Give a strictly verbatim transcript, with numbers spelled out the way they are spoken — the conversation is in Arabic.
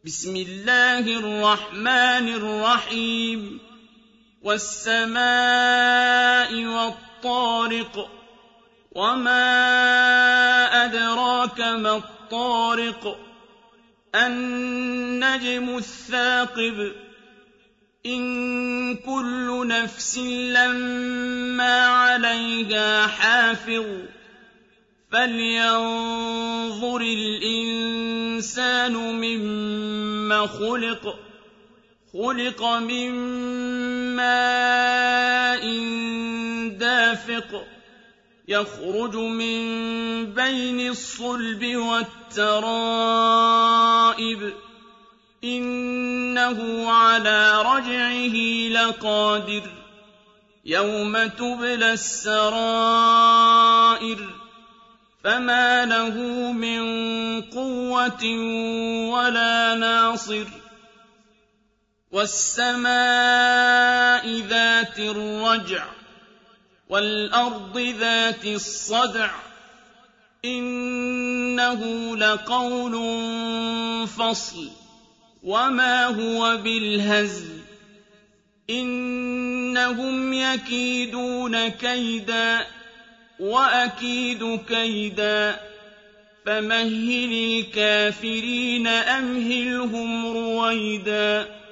بسم الله الرحمن الرحيم والسماء والطارق وما أدراك ما الطارق النجم الثاقب إن كل نفس لما عليها حافظ فلينظر الإنسان مما خلق خلق من ماء دافق يخرج من بين الصلب والترائب إنه على رجعه لقادر يوم تبلى السرائر فما له من قوة ولا ناصر والسماء ذات الرجع والأرض ذات الصدع إنه لقول فصل وما هو بالهزل إنهم يكيدون كيدا وأكيد كيدا فمهل الكافرين أمهلهم رويدا